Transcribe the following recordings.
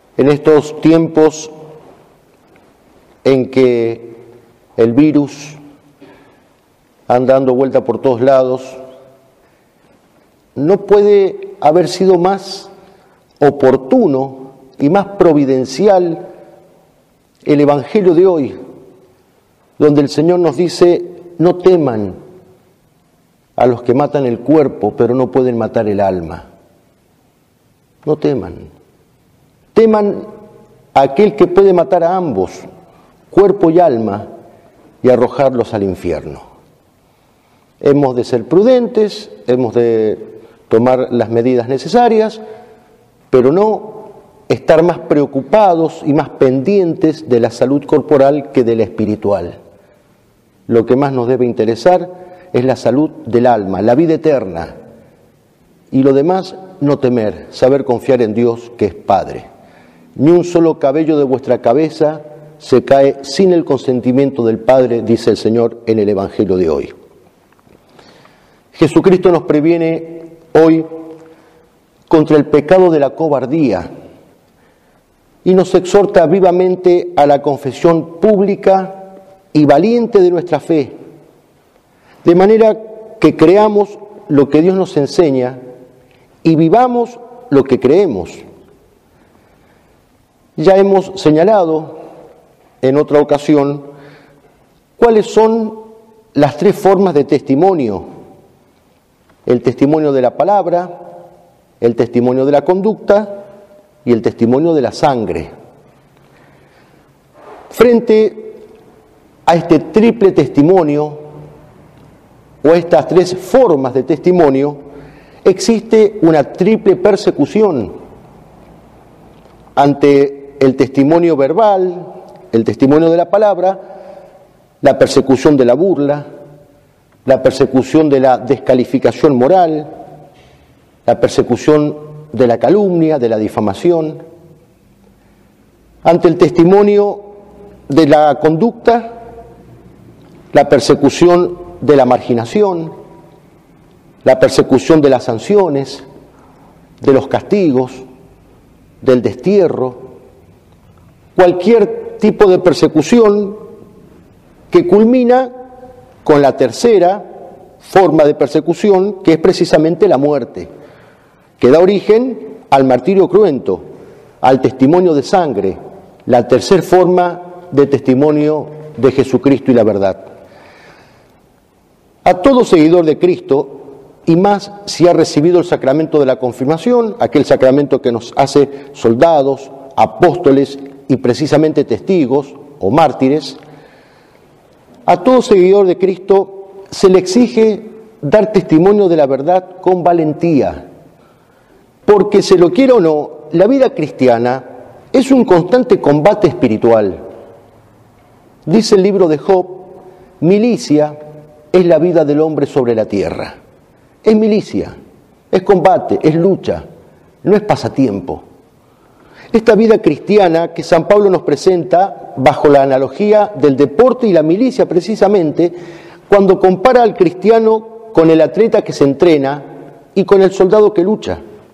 En estos tiempos en que el virus anda dando vuelta por todos lados, no puede haber sido más oportuno y más providencial el Evangelio de hoy, donde el Señor nos dice: no teman a los que matan el cuerpo, pero no pueden matar el alma. No teman. Teman a aquel que puede matar a ambos, cuerpo y alma, y arrojarlos al infierno. Hemos de ser prudentes, hemos de tomar las medidas necesarias, pero no estar más preocupados y más pendientes de la salud corporal que de la espiritual. Lo que más nos debe interesar es la salud del alma, la vida eterna. Y lo demás, no temer, saber confiar en Dios, que es Padre. Ni un solo cabello de vuestra cabeza se cae sin el consentimiento del Padre, dice el Señor en el Evangelio de hoy. Jesucristo nos previene hoy contra el pecado de la cobardía y nos exhorta vivamente a la confesión pública y valiente de nuestra fe, de manera que creamos lo que Dios nos enseña y vivamos lo que creemos. Ya hemos señalado en otra ocasión cuáles son las tres formas de testimonio: el testimonio de la palabra, el testimonio de la conducta y el testimonio de la sangre. Frente a este triple testimonio, o a estas tres formas de testimonio, existe una triple persecución. Ante el testimonio verbal, el testimonio de la palabra, la persecución de la burla, la persecución de la descalificación moral, la persecución de la calumnia, de la difamación. Ante el testimonio de la conducta, la persecución de la marginación, la persecución de las sanciones, de los castigos, del destierro, cualquier tipo de persecución que culmina con la tercera forma de persecución, que es precisamente la muerte, que da origen al martirio cruento, al testimonio de sangre, la tercera forma de testimonio de Jesucristo y la verdad. A todo seguidor de Cristo, y más si ha recibido el sacramento de la confirmación, aquel sacramento que nos hace soldados, apóstoles y precisamente testigos o mártires, a todo seguidor de Cristo se le exige dar testimonio de la verdad con valentía, porque se lo quiera o no, la vida cristiana es un constante combate espiritual. Dice el libro de Job: milicia es la vida del hombre sobre la tierra. Es milicia, es combate, es lucha, no es pasatiempo. Esta vida cristiana que San Pablo nos presenta bajo la analogía del deporte y la milicia, precisamente, cuando compara al cristiano con el atleta que se entrena y con el soldado que lucha.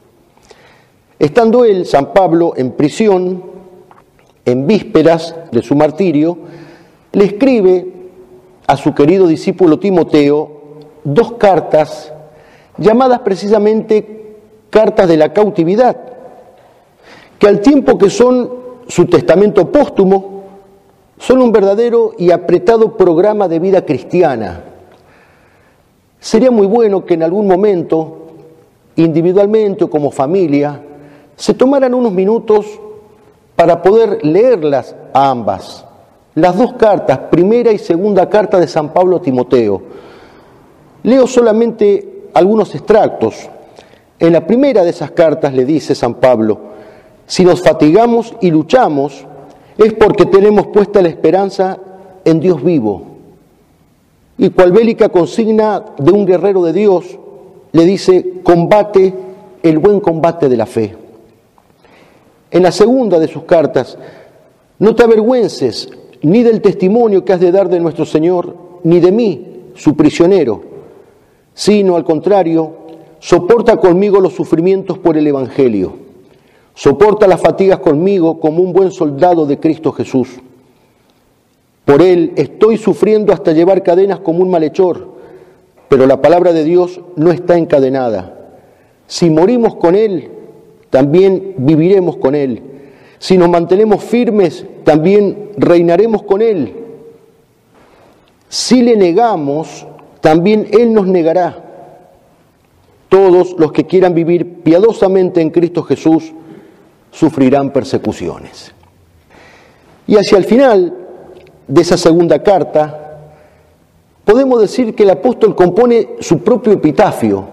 Estando él, San Pablo, en prisión, en vísperas de su martirio, le escribe a su querido discípulo Timoteo 2 cartas llamadas precisamente cartas de la cautividad, que al tiempo que son su testamento póstumo, son un verdadero y apretado programa de vida cristiana. Sería muy bueno que en algún momento, individualmente o como familia, se tomaran unos minutos para poder leerlas a ambas. Las 2 cartas, primera y segunda carta de San Pablo a Timoteo. Leo solamente algunos extractos. En la primera de esas cartas le dice San Pablo: si nos fatigamos y luchamos, es porque tenemos puesta la esperanza en Dios vivo. Y cual bélica consigna de un guerrero de Dios, le dice: combate el buen combate de la fe. En la segunda de sus cartas: no te avergüences ni del testimonio que has de dar de nuestro Señor, ni de mí, su prisionero, sino al contrario, soporta conmigo los sufrimientos por el Evangelio. Soporta las fatigas conmigo como un buen soldado de Cristo Jesús. Por Él estoy sufriendo hasta llevar cadenas como un malhechor, pero la palabra de Dios no está encadenada. Si morimos con Él, también viviremos con Él. Si nos mantenemos firmes, también reinaremos con Él. Si le negamos, también Él nos negará. Todos los que quieran vivir piadosamente en Cristo Jesús sufrirán persecuciones. Y hacia el final de esa segunda carta, podemos decir que el apóstol compone su propio epitafio.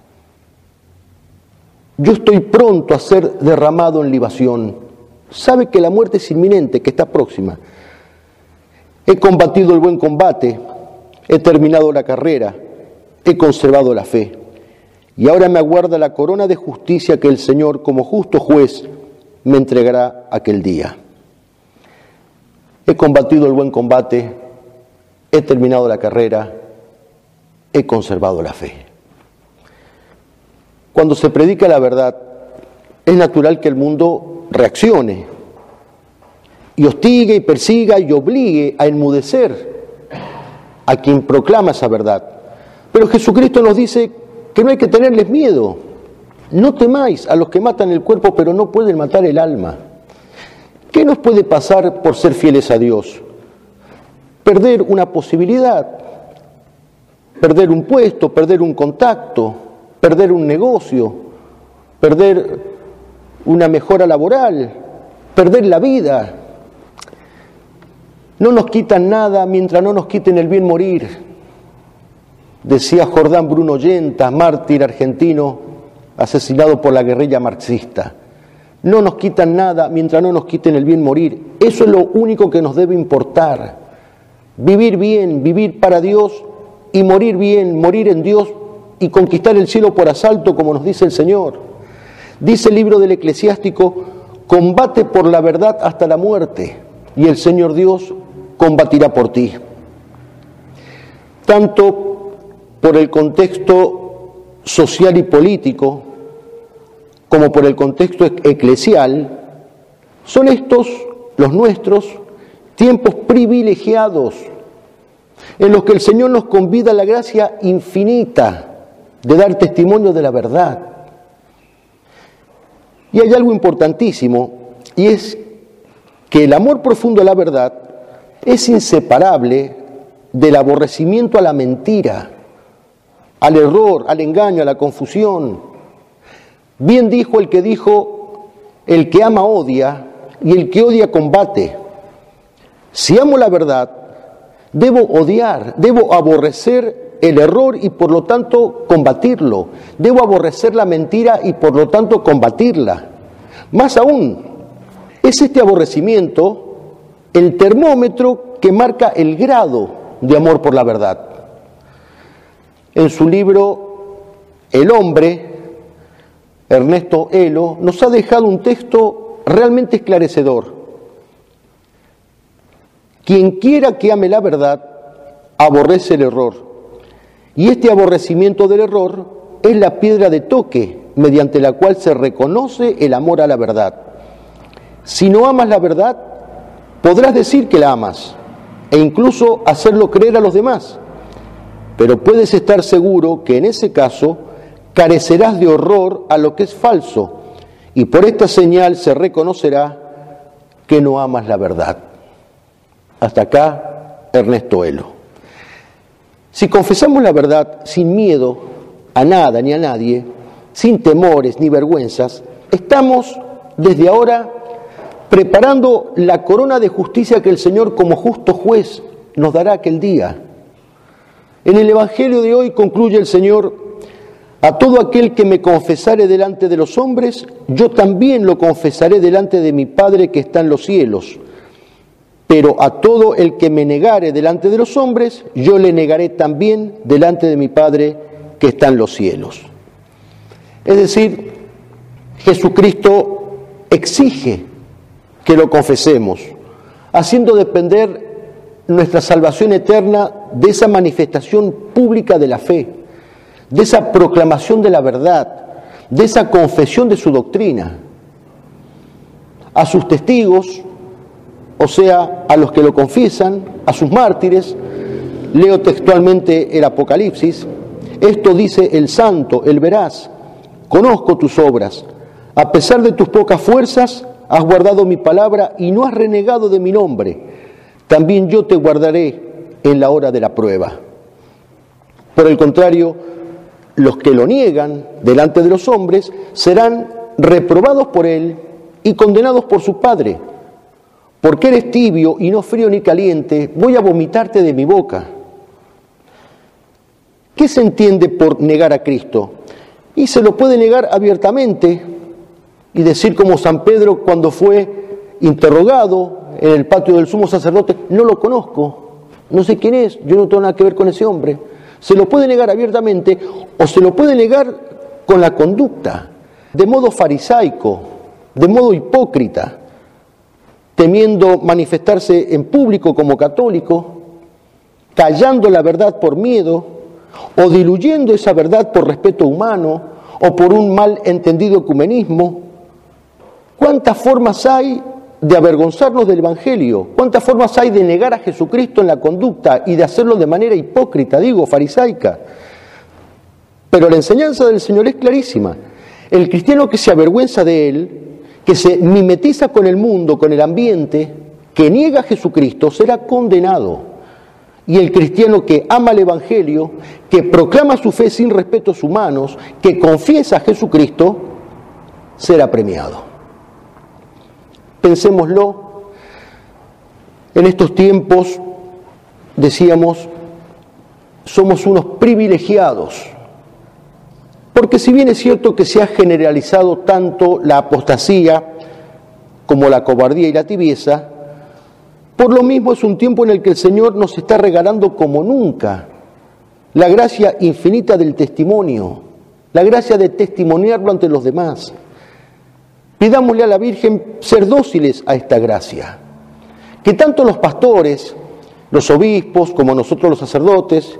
Yo estoy pronto a ser derramado en libación. Sabe que la muerte es inminente, que está próxima. He combatido el buen combate, he terminado la carrera, he conservado la fe. Y ahora me aguarda la corona de justicia que el Señor, como justo juez, me entregará aquel día. He combatido el buen combate, he terminado la carrera, he conservado la fe. Cuando se predica la verdad, es natural que el mundo reaccione y hostigue y persiga y obligue a enmudecer a quien proclama esa verdad. Pero Jesucristo nos dice que no hay que tenerles miedo. No temáis a los que matan el cuerpo, pero no pueden matar el alma. ¿Qué nos puede pasar por ser fieles a Dios? Perder una posibilidad, perder un puesto, perder un contacto, perder un negocio, perder una mejora laboral, perder la vida. No nos quitan nada mientras no nos quiten el bien morir. Decía Jordán Bruno Llentas, mártir argentino, asesinado por la guerrilla marxista. No nos quitan nada mientras no nos quiten el bien morir. Eso es lo único que nos debe importar. Vivir bien, vivir para Dios y morir bien, morir en Dios y conquistar el cielo por asalto, como nos dice el Señor. Dice el libro del Eclesiástico, combate por la verdad hasta la muerte y el Señor Dios combatirá por ti. Tanto por el contexto social y político como por el contexto eclesial, son estos, los nuestros, tiempos privilegiados en los que el Señor nos convida a la gracia infinita de dar testimonio de la verdad. Y hay algo importantísimo, y es que el amor profundo a la verdad es inseparable del aborrecimiento a la mentira, al error, al engaño, a la confusión. Bien dijo, el que ama odia y el que odia combate. Si amo la verdad, debo odiar, debo aborrecer el error y por lo tanto combatirlo. Debo aborrecer la mentira y por lo tanto combatirla. Más aún, es este aborrecimiento el termómetro que marca el grado de amor por la verdad. En su libro El hombre, Ernesto Elo nos ha dejado un texto realmente esclarecedor. Quien quiera que ame la verdad, aborrece el error. Y este aborrecimiento del error es la piedra de toque mediante la cual se reconoce el amor a la verdad. Si no amas la verdad, podrás decir que la amas e incluso hacerlo creer a los demás. Pero puedes estar seguro que en ese caso carecerás de horror a lo que es falso, y por esta señal se reconocerá que no amas la verdad. Hasta acá, Ernesto Elo. Si confesamos la verdad sin miedo a nada ni a nadie, sin temores ni vergüenzas, estamos desde ahora preparando la corona de justicia que el Señor como justo juez nos dará aquel día. En el Evangelio de hoy concluye el Señor: a todo aquel que me confesare delante de los hombres, yo también lo confesaré delante de mi Padre que está en los cielos. Pero a todo el que me negare delante de los hombres, yo le negaré también delante de mi Padre que está en los cielos. Es decir, Jesucristo exige que lo confesemos, haciendo depender nuestra salvación eterna de esa manifestación pública de la fe, de esa proclamación de la verdad, de esa confesión de su doctrina. a sus testigos, o sea, a los que lo confiesan, a sus mártires. Leo textualmente el Apocalipsis. Esto dice el santo, el veraz: conozco tus obras. A pesar de tus pocas fuerzas, has guardado mi palabra y no has renegado de mi nombre. También yo te guardaré en la hora de la prueba. Por el contrario, los que lo niegan delante de los hombres serán reprobados por él y condenados por su Padre. Porque eres tibio y no frío ni caliente, voy a vomitarte de mi boca. ¿Qué se entiende por negar a Cristo? Y se lo puede negar abiertamente y decir como San Pedro cuando fue interrogado en el patio del sumo sacerdote: no lo conozco, no sé quién es, yo no tengo nada que ver con ese hombre. Se lo puede negar abiertamente o se lo puede negar con la conducta, de modo farisaico, de modo hipócrita, temiendo manifestarse en público como católico, callando la verdad por miedo, o diluyendo esa verdad por respeto humano o por un mal entendido ecumenismo. ¿Cuántas formas hay de avergonzarnos del Evangelio? ¿Cuántas formas hay de negar a Jesucristo en la conducta y de hacerlo de manera hipócrita, farisaica? Pero la enseñanza del Señor es clarísima. El cristiano que se avergüenza de Él, que se mimetiza con el mundo, con el ambiente, que niega a Jesucristo, será condenado. Y el cristiano que ama el Evangelio, que proclama su fe sin respetos humanos, que confiesa a Jesucristo, será premiado. Pensémoslo, en estos tiempos, decíamos, somos unos privilegiados, porque si bien es cierto que se ha generalizado tanto la apostasía como la cobardía y la tibieza, por lo mismo es un tiempo en el que el Señor nos está regalando como nunca la gracia infinita del testimonio, la gracia de testimoniarlo ante los demás. Pidámosle a la Virgen ser dóciles a esta gracia. Que tanto los pastores, los obispos, como nosotros los sacerdotes,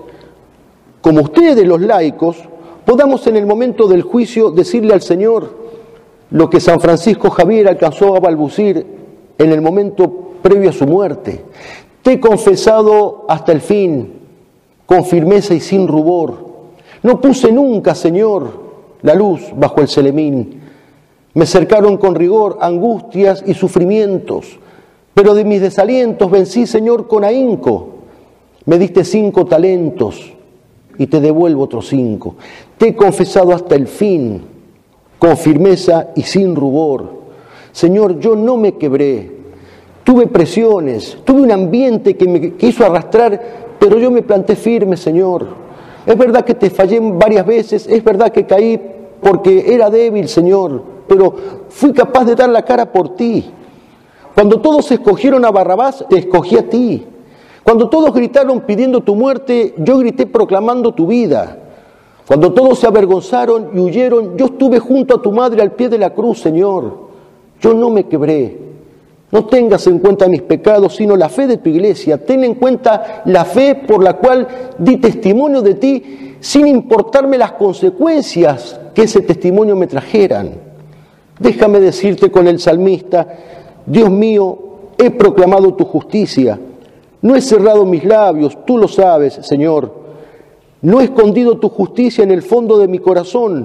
como ustedes los laicos, podamos en el momento del juicio decirle al Señor lo que San Francisco Javier alcanzó a balbucir en el momento previo a su muerte: te he confesado hasta el fin, con firmeza y sin rubor. No puse nunca, Señor, la luz bajo el celemín. Me cercaron con rigor angustias y sufrimientos, pero de mis desalientos vencí, Señor, con ahínco. Me diste 5 talentos y te devuelvo otros 5. Te he confesado hasta el fin, con firmeza y sin rubor. Señor, yo no me quebré. Tuve presiones, tuve un ambiente que me quiso arrastrar, pero yo me planté firme, Señor. Es verdad que te fallé varias veces, es verdad que caí porque era débil, Señor, pero fui capaz de dar la cara por ti. Cuando todos escogieron a Barrabás, te escogí a ti. Cuando todos gritaron pidiendo tu muerte, yo grité proclamando tu vida. Cuando todos se avergonzaron y huyeron, yo estuve junto a tu madre al pie de la cruz, Señor. Yo no me quebré. No tengas en cuenta mis pecados, sino la fe de tu iglesia. Ten en cuenta la fe por la cual di testimonio de ti, sin importarme las consecuencias que ese testimonio me trajeran. Déjame decirte con el salmista: Dios mío, he proclamado tu justicia. No he cerrado mis labios, tú lo sabes, Señor. No he escondido tu justicia en el fondo de mi corazón.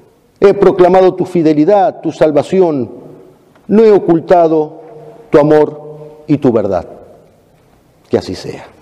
He proclamado tu fidelidad, tu salvación. No he ocultado tu amor y tu verdad. Que así sea.